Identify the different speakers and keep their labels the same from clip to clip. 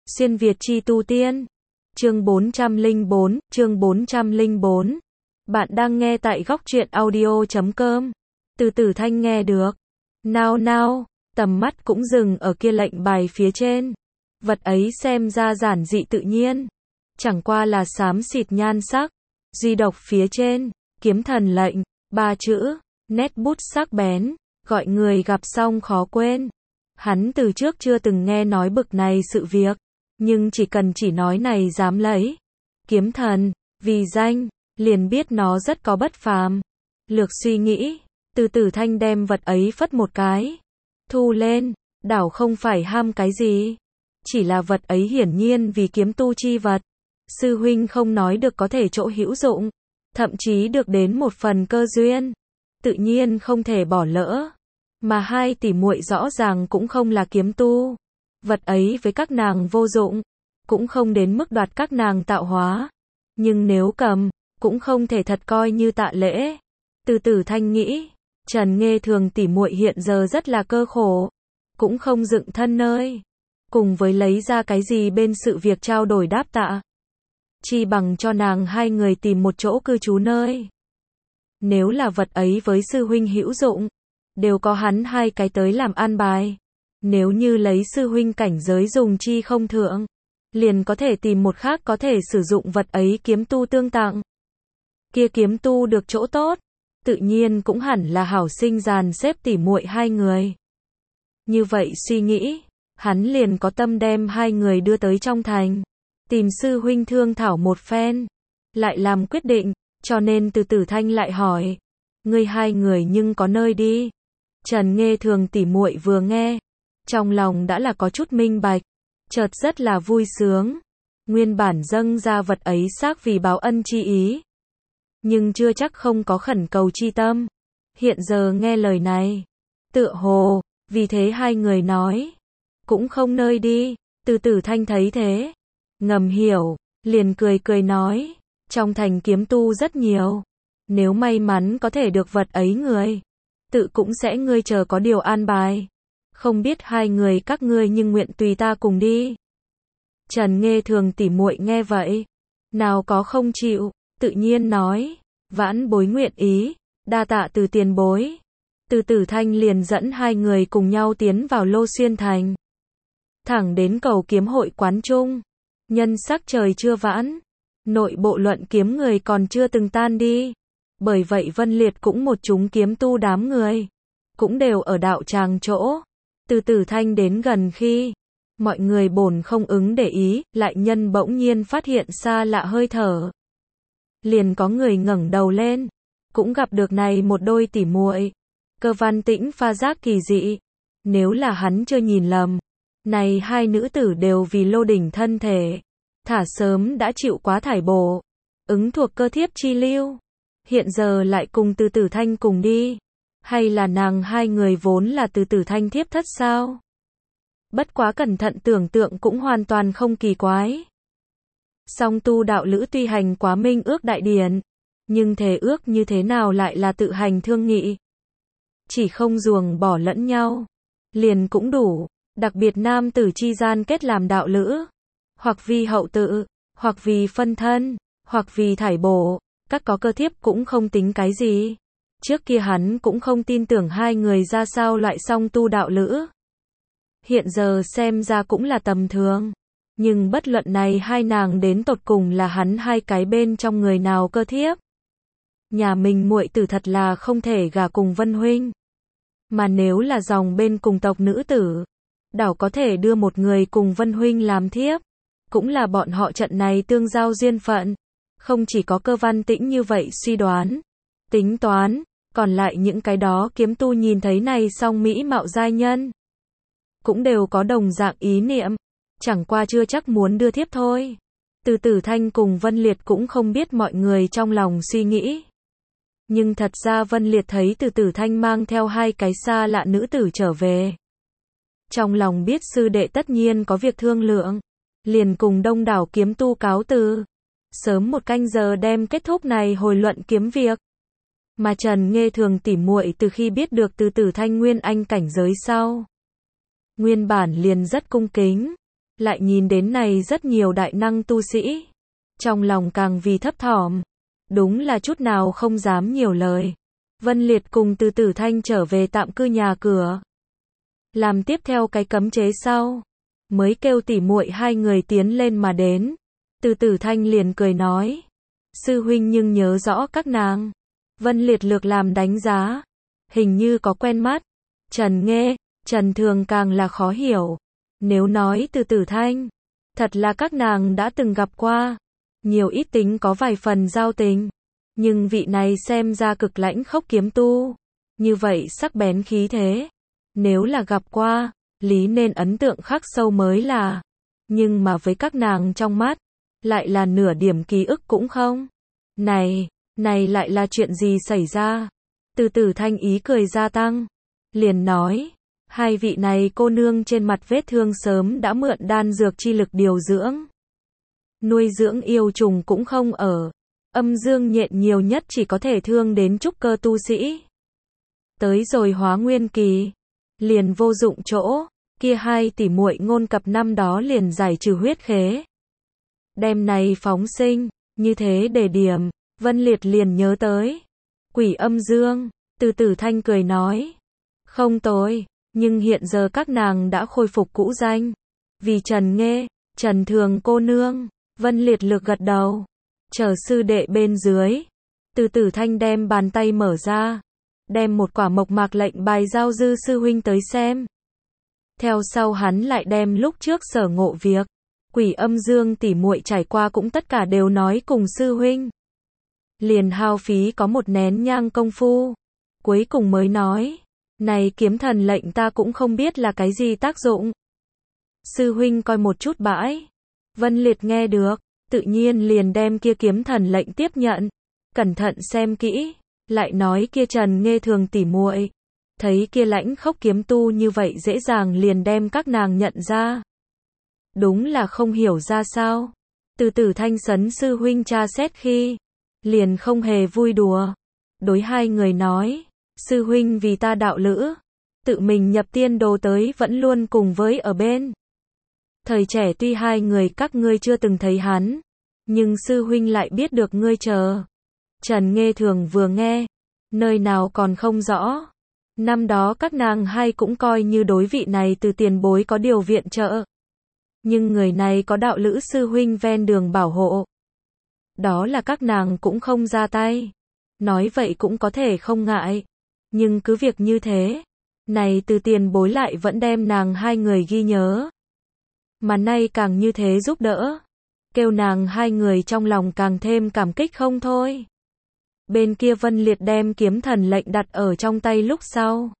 Speaker 1: Xuyên Việt chi tu tiên. Chương 404. Bạn đang nghe tại góc truyện audio.com. Từ Tử Thanh nghe được. Nào, tầm mắt cũng dừng ở kia lệnh bài phía trên. Vật ấy xem ra giản dị tự nhiên. Chẳng qua là xám xịt nhan sắc. Duy độc phía trên, kiếm thần lệnh, 3 chữ, nét bút sắc bén, gọi người gặp xong khó quên. Hắn từ trước chưa từng nghe nói bực này sự việc, nhưng chỉ nói này dám lấy. Kiếm thần, vì danh, liền biết nó rất có bất phàm. Lược suy nghĩ, Từ Tử Thanh đem vật ấy phất một cái. Thu lên, đảo không phải ham cái gì. Chỉ là vật ấy hiển nhiên vì kiếm tu chi vật. Sư huynh không nói được có thể chỗ hữu dụng, thậm chí được đến một phần cơ duyên. Tự nhiên không thể bỏ lỡ. Mà hai tỷ muội rõ ràng cũng không là kiếm tu. Vật ấy với các nàng vô dụng, cũng không đến mức đoạt các nàng tạo hóa. Nhưng nếu cầm, cũng không thể thật coi như tạ lễ. Từ Tử Thanh nghĩ, Trần Nghê Thường tỷ muội hiện giờ rất là cơ khổ, cũng không dựng thân nơi, cùng với lấy ra cái gì bên sự việc trao đổi đáp tạ. Chi bằng cho nàng hai người tìm một chỗ cư trú nơi. Nếu là vật ấy với sư huynh hữu dụng, đều có hắn hai cái tới làm an bài. Nếu như lấy sư huynh cảnh giới dùng chi không thượng, liền có thể tìm một khác có thể sử dụng vật ấy kiếm tu tương tặng. Kia kiếm tu được chỗ tốt, tự nhiên cũng hẳn là hảo sinh dàn xếp tỉ muội hai người. Như vậy suy nghĩ, hắn liền có tâm đem hai người đưa tới trong thành, tìm sư huynh thương thảo một phen, lại làm quyết định, cho nên Từ Tử Thanh lại hỏi, ngươi hai người nhưng có nơi đi? Trần Nghê Thường tỉ muội vừa nghe, trong lòng đã là có chút minh bạch, chợt rất là vui sướng. Nguyên bản dâng ra vật ấy xác vì báo ân chi ý, nhưng chưa chắc không có khẩn cầu chi tâm. Hiện giờ nghe lời này, tựa hồ, vì thế hai người nói, cũng không nơi đi. Từ Tử Thanh thấy thế, ngầm hiểu, liền cười nói, trong thành kiếm tu rất nhiều, nếu may mắn có thể được vật ấy người, tự cũng sẽ ngươi chờ có điều an bài. Không biết hai người các ngươi nhưng nguyện tùy ta cùng đi. Trần Nghê Thường tỉ muội nghe vậy, nào có không chịu, tự nhiên nói, vãn bối nguyện ý, đa tạ Từ tiền bối. Từ Tử Thanh liền dẫn hai người cùng nhau tiến vào Lô Xuyên thành, thẳng đến cầu kiếm hội quán trung. Nhân sắc trời chưa vãn, nội bộ luận kiếm người còn chưa từng tan đi, bởi vậy Vân Liệt cũng một chúng kiếm tu đám người, cũng đều ở đạo tràng chỗ. Từ Tử Thanh đến gần khi, mọi người bổn không ứng để ý, lại nhân bỗng nhiên phát hiện xa lạ hơi thở. Liền có người ngẩng đầu lên, cũng gặp được này một đôi tỉ muội. Cơ Văn Tĩnh pha giác kỳ dị, nếu là hắn chưa nhìn lầm, này hai nữ tử đều vì Lô đỉnh thân thể, thả sớm đã chịu quá thải bổ, ứng thuộc cơ thiếp chi lưu, hiện giờ lại cùng Từ Tử Thanh cùng đi, hay là nàng hai người vốn là Từ Tử Thanh thiếp thất sao? Bất quá cẩn thận tưởng tượng cũng hoàn toàn không kỳ quái. Song tu đạo lữ tuy hành quá minh ước đại điển, nhưng thề ước như thế nào lại là tự hành thương nghị. Chỉ không ruồng bỏ lẫn nhau, liền cũng đủ, đặc biệt nam tử chi gian kết làm đạo lữ, hoặc vì hậu tự, hoặc vì phân thân, hoặc vì thải bổ, các có cơ thiếp cũng không tính cái gì. Trước kia hắn cũng không tin tưởng hai người ra sao loại song tu đạo lữ. Hiện giờ xem ra cũng là tầm thường. Nhưng bất luận này hai nàng đến tột cùng là hắn hai cái bên trong người nào cơ thiếp. Nhà mình muội tử thật là không thể gả cùng Vân huynh. Mà nếu là dòng bên cùng tộc nữ tử, đảo có thể đưa một người cùng Vân huynh làm thiếp. Cũng là bọn họ trận này tương giao duyên phận. Không chỉ có Cơ Văn Tĩnh như vậy suy đoán, tính toán, còn lại những cái đó kiếm tu nhìn thấy này song mỹ mạo giai nhân, cũng đều có đồng dạng ý niệm, chẳng qua chưa chắc muốn đưa thiếp thôi. Từ Tử Thanh cùng Vân Liệt cũng không biết mọi người trong lòng suy nghĩ. Nhưng thật ra Vân Liệt thấy Từ Tử Thanh mang theo hai cái xa lạ nữ tử trở về, trong lòng biết sư đệ tất nhiên có việc thương lượng, liền cùng đông đảo kiếm tu cáo từ, sớm một canh giờ đem kết thúc này hồi luận kiếm việc. Mà Trần Nghê Thường tỉ muội từ khi biết được Từ Tử Thanh nguyên anh cảnh giới sau, nguyên bản liền rất cung kính, lại nhìn đến này rất nhiều đại năng tu sĩ. Trong lòng càng vì thấp thỏm. Đúng là chút nào không dám nhiều lời. Vân Liệt cùng Từ Tử Thanh trở về tạm cư nhà cửa. Làm tiếp theo cái cấm chế sau. Mới kêu tỉ muội hai người tiến lên mà đến. Từ Tử Thanh liền cười nói. Sư huynh nhưng nhớ rõ các nàng. Vân Liệt lược làm đánh giá. Hình như có quen mắt. Trần Nghê, Trần Thường càng là khó hiểu. Nếu nói Từ Tử Thanh, thật là các nàng đã từng gặp qua. Nhiều ít tính có vài phần giao tình. Nhưng vị này xem ra cực lãnh khốc kiếm tu. Như vậy sắc bén khí thế. Nếu là gặp qua, lý nên ấn tượng khắc sâu mới là. Nhưng mà với các nàng trong mắt, lại là nửa điểm ký ức cũng không. Này lại là chuyện gì xảy ra? Từ Tử Thanh ý cười gia tăng. Liền nói, hai vị này cô nương trên mặt vết thương sớm đã mượn đan dược chi lực điều dưỡng. Nuôi dưỡng yêu trùng cũng không ở. Âm dương nhện nhiều nhất chỉ có thể thương đến trúc cơ tu sĩ. Tới rồi hóa nguyên kỳ, liền vô dụng chỗ, kia hai tỷ muội ngôn cập năm đó liền giải trừ huyết khế. Đem này phóng sinh, như thế để điểm, Vân Liệt liền nhớ tới. Quỷ âm dương, Từ Tử Thanh cười nói. Không tồi, nhưng hiện giờ các nàng đã khôi phục cũ danh. Vì Trần Nghê, Trần Thường cô nương, Vân Liệt lực gật đầu. Chờ sư đệ bên dưới. Từ Tử Thanh đem bàn tay mở ra. Đem một quả mộc mạc lệnh bài giao dư sư huynh tới xem. Theo sau hắn lại đem lúc trước sở ngộ việc. Quỷ âm dương tỉ muội trải qua cũng tất cả đều nói cùng sư huynh. Liền hao phí có một nén nhang công phu. Cuối cùng mới nói. Này kiếm thần lệnh ta cũng không biết là cái gì tác dụng. Sư huynh coi một chút bãi. Vân Liệt nghe được. Tự nhiên liền đem kia kiếm thần lệnh tiếp nhận. Cẩn thận xem kỹ. Lại nói kia Trần Nghê Thường tỉ muội. Thấy kia lãnh khốc kiếm tu như vậy dễ dàng liền đem các nàng nhận ra. Đúng là không hiểu ra sao. Từ Tử Thanh sấn sư huynh tra xét khi. Liền không hề vui đùa. Đối hai người nói. Sư huynh vì ta đạo lữ. Tự mình nhập tiên đồ tới vẫn luôn cùng với ở bên. Thời trẻ tuy hai người các ngươi chưa từng thấy hắn. Nhưng sư huynh lại biết được ngươi chờ. Trần Nghê Thường vừa nghe. Nơi nào còn không rõ. Năm đó các nàng hai cũng coi như đối vị này từ tiền bối có điều viện trợ. Nhưng người này có đạo lữ sư huynh ven đường bảo hộ. Đó là các nàng cũng không ra tay. Nói vậy cũng có thể không ngại. Nhưng cứ việc như thế. Này từ tiền bối lại vẫn đem nàng hai người ghi nhớ. Mà nay càng như thế giúp đỡ. Kêu nàng hai người trong lòng càng thêm cảm kích không thôi. Bên kia Vân Liệt đem kiếm thần lệnh đặt ở trong tay lúc sau.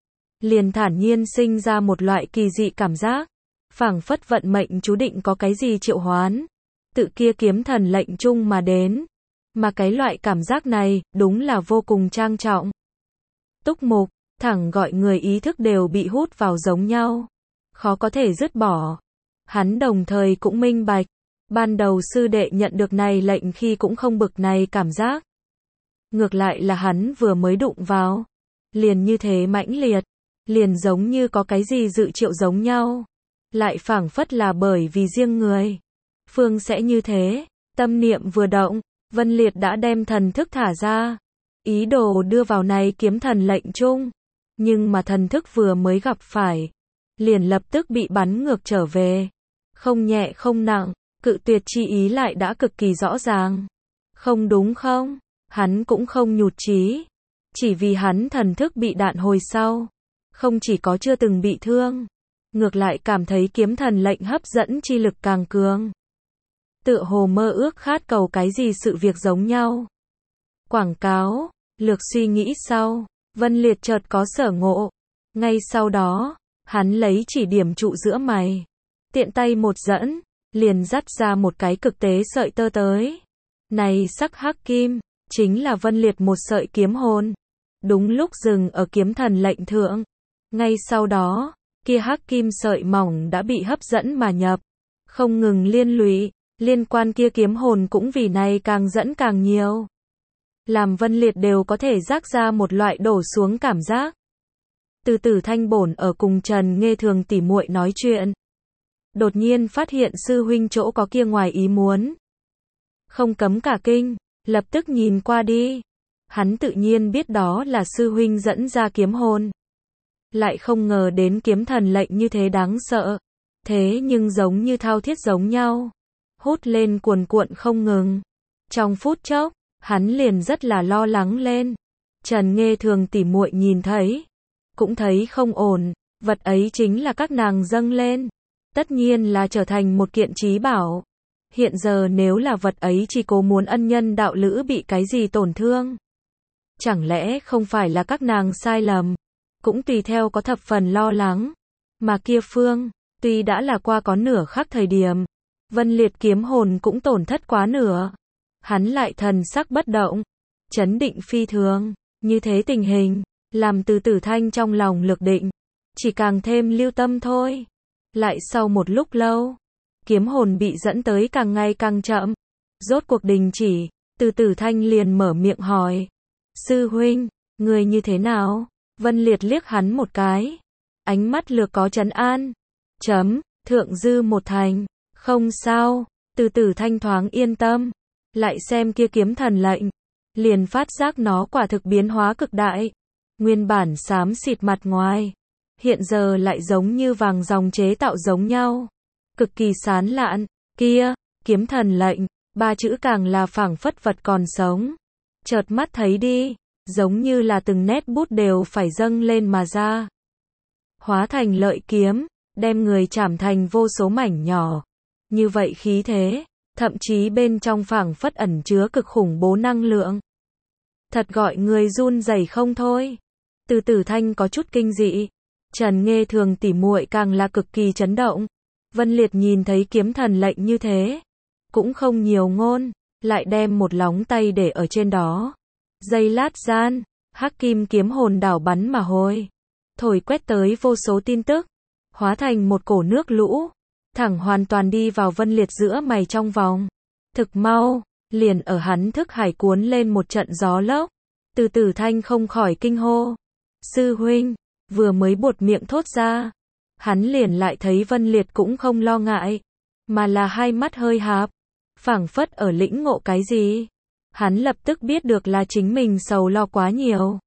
Speaker 1: Liền thản nhiên sinh ra một loại kỳ dị cảm giác. Phảng phất vận mệnh chú định có cái gì triệu hoán. Tự kia kiếm thần lệnh chung mà đến. Mà cái loại cảm giác này, đúng là vô cùng trang trọng. Túc mục, thẳng gọi người ý thức đều bị hút vào giống nhau. Khó có thể dứt bỏ. Hắn đồng thời cũng minh bạch. Ban đầu sư đệ nhận được này lệnh khi cũng không bực này cảm giác. Ngược lại là hắn vừa mới đụng vào. Liền như thế mãnh liệt. Liền giống như có cái gì dự triệu giống nhau. Lại phảng phất là bởi vì riêng người. Phương sẽ như thế. Tâm niệm vừa động. Vân Liệt đã đem thần thức thả ra. Ý đồ đưa vào này kiếm thần lệnh chung. Nhưng mà thần thức vừa mới gặp phải. Liền lập tức bị bắn ngược trở về. Không nhẹ không nặng. Cự tuyệt chi ý lại đã cực kỳ rõ ràng. Không đúng không? Hắn cũng không nhụt chí. Chỉ vì hắn thần thức bị đạn hồi sau. Không chỉ có chưa từng bị thương. Ngược lại cảm thấy kiếm thần lệnh hấp dẫn chi lực càng cường. Tựa hồ mơ ước khát cầu cái gì sự việc giống nhau. Quảng cáo. Lược suy nghĩ sau. Vân Liệt chợt có sở ngộ. Ngay sau đó. Hắn lấy chỉ điểm trụ giữa mày. Tiện tay một dẫn. Liền dắt ra một cái cực tế sợi tơ tới. Này sắc hắc kim. Chính là Vân Liệt một sợi kiếm hồn. Đúng lúc dừng ở kiếm thần lệnh thượng. Ngay sau đó. Kia hắc kim sợi mỏng đã bị hấp dẫn mà nhập. Không ngừng liên lụy. Liên quan kia kiếm hồn cũng vì này càng dẫn càng nhiều. Làm Vân Liệt đều có thể rác ra một loại đổ xuống cảm giác. Từ Tử Thanh bổn ở cùng Trần Nghê Thường tỉ muội nói chuyện. đột nhiên phát hiện sư huynh chỗ có kia ngoài ý muốn. Không cấm cả kinh, lập tức nhìn qua đi. Hắn tự nhiên biết đó là sư huynh dẫn ra kiếm hồn. Lại không ngờ đến kiếm thần lệnh như thế đáng sợ. Thế nhưng giống như thao thiết giống nhau. Hút lên cuồn cuộn không ngừng. Trong phút chốc, hắn liền rất là lo lắng lên. Trần Nghê Thường tỉ muội nhìn thấy. Cũng thấy không ổn. Vật ấy chính là các nàng dâng lên. Tất nhiên là trở thành một kiện trí bảo. Hiện giờ nếu là vật ấy chỉ cố muốn ân nhân đạo lữ bị cái gì tổn thương. Chẳng lẽ không phải là các nàng sai lầm. Cũng tùy theo có thập phần lo lắng. Mà kia phương, tuy đã là qua có nửa khắc thời điểm. Vân Liệt kiếm hồn cũng tổn thất quá nửa. Hắn lại thần sắc bất động. Chấn định phi thường. Như thế tình hình, làm Từ Tử Thanh trong lòng lực định. Chỉ càng thêm lưu tâm thôi. Lại sau một lúc lâu, kiếm hồn bị dẫn tới càng ngày càng chậm. Rốt cuộc đình chỉ, Từ Tử Thanh liền mở miệng hỏi. Sư huynh, người như thế nào? Vân Liệt liếc hắn một cái. Ánh mắt lược có trấn an. Thượng dư một thành. Không sao, Từ Tử Thanh thoáng yên tâm. Lại xem kia kiếm thần lệnh. Liền phát giác nó quả thực biến hóa cực đại. Nguyên bản xám xịt mặt ngoài. Hiện giờ lại giống như vàng ròng chế tạo giống nhau. Cực kỳ sán lạn. Kia, kiếm thần lệnh. 3 chữ càng là phảng phất vật còn sống. Chợt mắt thấy đi. Giống như là từng nét bút đều phải dâng lên mà ra. Hóa thành lợi kiếm. Đem người chảm thành vô số mảnh nhỏ. Như vậy khí thế. Thậm chí bên trong phảng phất ẩn chứa cực khủng bố năng lượng. Thật gọi người run rẩy không thôi. Từ Tử Thanh có chút kinh dị. Trần Nghê Thường tỉ muội càng là cực kỳ chấn động. Vân Liệt nhìn thấy kiếm thần lệnh như thế. Cũng không nhiều ngôn. Lại đem một lóng tay để ở trên đó. Giây lát gian. Hắc kim kiếm hồn đảo bắn mà hồi. Thổi quét tới vô số tin tức. Hóa thành một cổ nước lũ. Thẳng hoàn toàn đi vào Vân Liệt giữa mày trong vòng. Thực mau. Liền ở hắn thức hải cuốn lên một trận gió lốc. Từ Tử Thanh không khỏi kinh hô. Sư huynh. Vừa mới buột miệng thốt ra. Hắn liền lại thấy Vân Liệt cũng không lo ngại. Mà là hai mắt hơi hạp. Phảng phất ở lĩnh ngộ cái gì. Hắn lập tức biết được là chính mình sầu lo quá nhiều.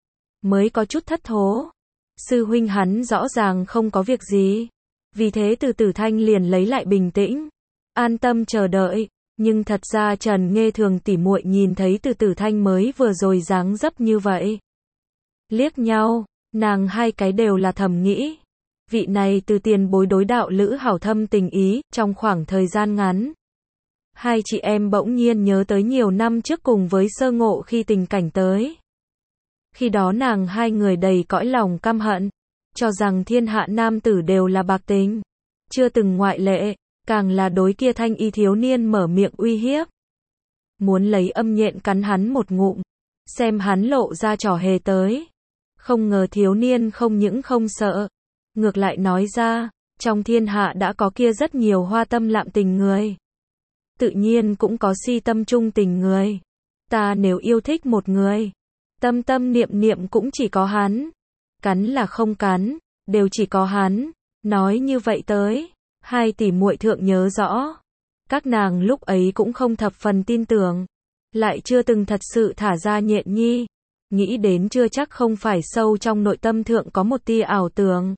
Speaker 1: Mới có chút thất thố. Sư huynh hắn rõ ràng không có việc gì. Vì thế Từ Tử Thanh liền lấy lại bình tĩnh. An tâm chờ đợi. Nhưng thật ra Trần Nghê Thường tỉ muội nhìn thấy Từ Tử Thanh mới vừa rồi dáng dấp như vậy. Liếc nhau. Nàng hai cái đều là thầm nghĩ. Vị này từ tiền bối đối đạo lữ hảo thâm tình ý. Trong khoảng thời gian ngắn. Hai chị em bỗng nhiên nhớ tới nhiều năm trước cùng với sơ ngộ khi tình cảnh tới. Khi đó nàng hai người đầy cõi lòng căm hận. Cho rằng thiên hạ nam tử đều là bạc tình. Chưa từng ngoại lệ. Càng là đối kia thanh y thiếu niên mở miệng uy hiếp. Muốn lấy âm nhện cắn hắn một ngụm. Xem hắn lộ ra trò hề tới. Không ngờ thiếu niên không những không sợ. Ngược lại nói ra. Trong thiên hạ đã có kia rất nhiều hoa tâm lạm tình người. Tự nhiên cũng có si tâm trung tình người. Ta nếu yêu thích một người. Tâm tâm niệm niệm cũng chỉ có hắn. Cắn là không cắn. Đều chỉ có hắn. Nói như vậy tới. Hai tỷ muội thượng nhớ rõ. Các nàng lúc ấy cũng không thập phần tin tưởng. Lại chưa từng thật sự thả ra nhện nhi. Nghĩ đến chưa chắc không phải sâu trong nội tâm thượng có một tia ảo tưởng.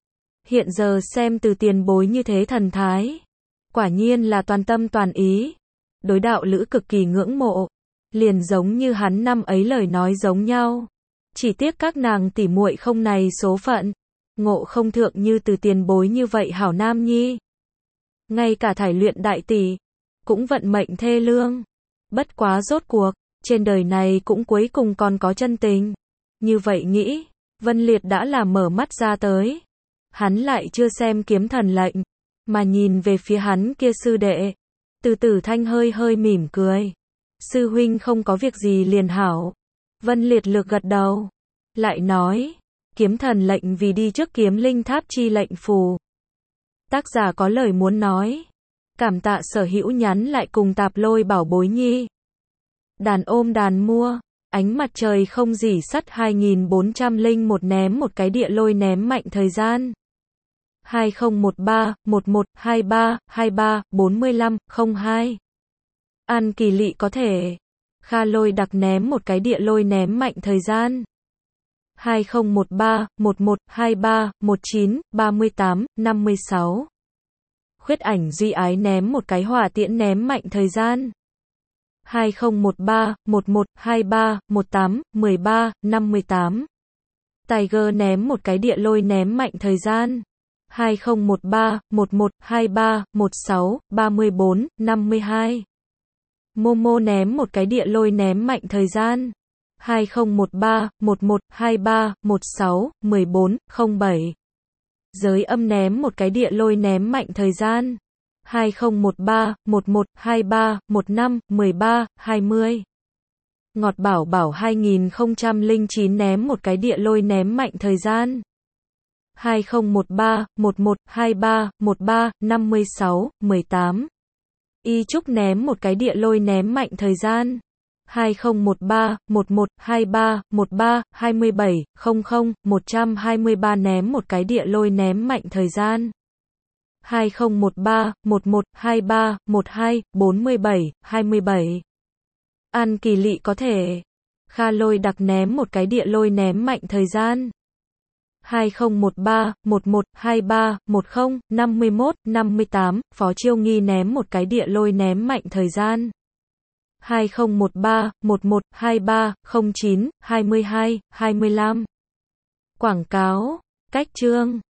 Speaker 1: Hiện giờ xem từ tiền bối như thế thần thái. Quả nhiên là toàn tâm toàn ý. Đối đạo lữ cực kỳ ngưỡng mộ. Liền giống như hắn năm ấy lời nói giống nhau. Chỉ tiếc các nàng tỷ muội không này số phận. Ngộ không thượng như từ tiền bối như vậy hảo nam nhi. Ngay cả thải luyện đại tỷ. Cũng vận mệnh thê lương. Bất quá rốt cuộc. Trên đời này cũng cuối cùng còn có chân tình. Như vậy nghĩ. Vân Liệt đã là mở mắt ra tới. Hắn lại chưa xem kiếm thần lệnh. Mà nhìn về phía hắn kia sư đệ. Từ Tử Thanh hơi hơi mỉm cười. Sư huynh không có việc gì liền hảo. Vân Liệt lược gật đầu. Lại nói. Kiếm thần lệnh vì đi trước kiếm linh tháp chi lệnh phù. Tác giả có lời muốn nói. Cảm tạ sở hữu nhắn lại cùng tạp lôi bảo bối nhi. Đàn ôm đàn mua. Ánh mặt trời không rỉ sắt 2401 ném một cái địa lôi ném mạnh thời gian. 2013 11 23 23 45 02. An Kỳ Lị có thể. Kha Lôi Đặc ném một cái địa lôi ném mạnh thời gian. 2013 11 23 19 38 56. Khuyết Ảnh Duy Ái ném một cái hỏa tiễn ném mạnh thời gian. 2013 11 23 18 13 58. Tiger ném một cái địa lôi ném mạnh thời gian. 2013 11 23 16 34 52. Momo ném một cái địa lôi ném mạnh thời gian. 2013 11 23 16 14 07. Giới Âm ném một cái địa lôi ném mạnh thời gian. 2013 11 23 15 13 20. Ngọt Bảo Bảo 2009 ném một cái địa lôi ném mạnh thời gian. 2013 11 23 13 56 18. Y Trúc ném một cái địa lôi ném mạnh thời gian. 2013 11 23 13 27 00 123 ném một cái địa lôi ném mạnh thời gian. 2013 11 23 12 47 27. An Kỳ Lị có thể. Kha Lôi Đặc ném một cái địa lôi ném mạnh thời gian. 2013 11 23 10 51 58. Phó Chiêu Nghi ném một cái địa lôi ném mạnh thời gian. 2013 11 23 09 22 25. Quảng cáo. Cách chương.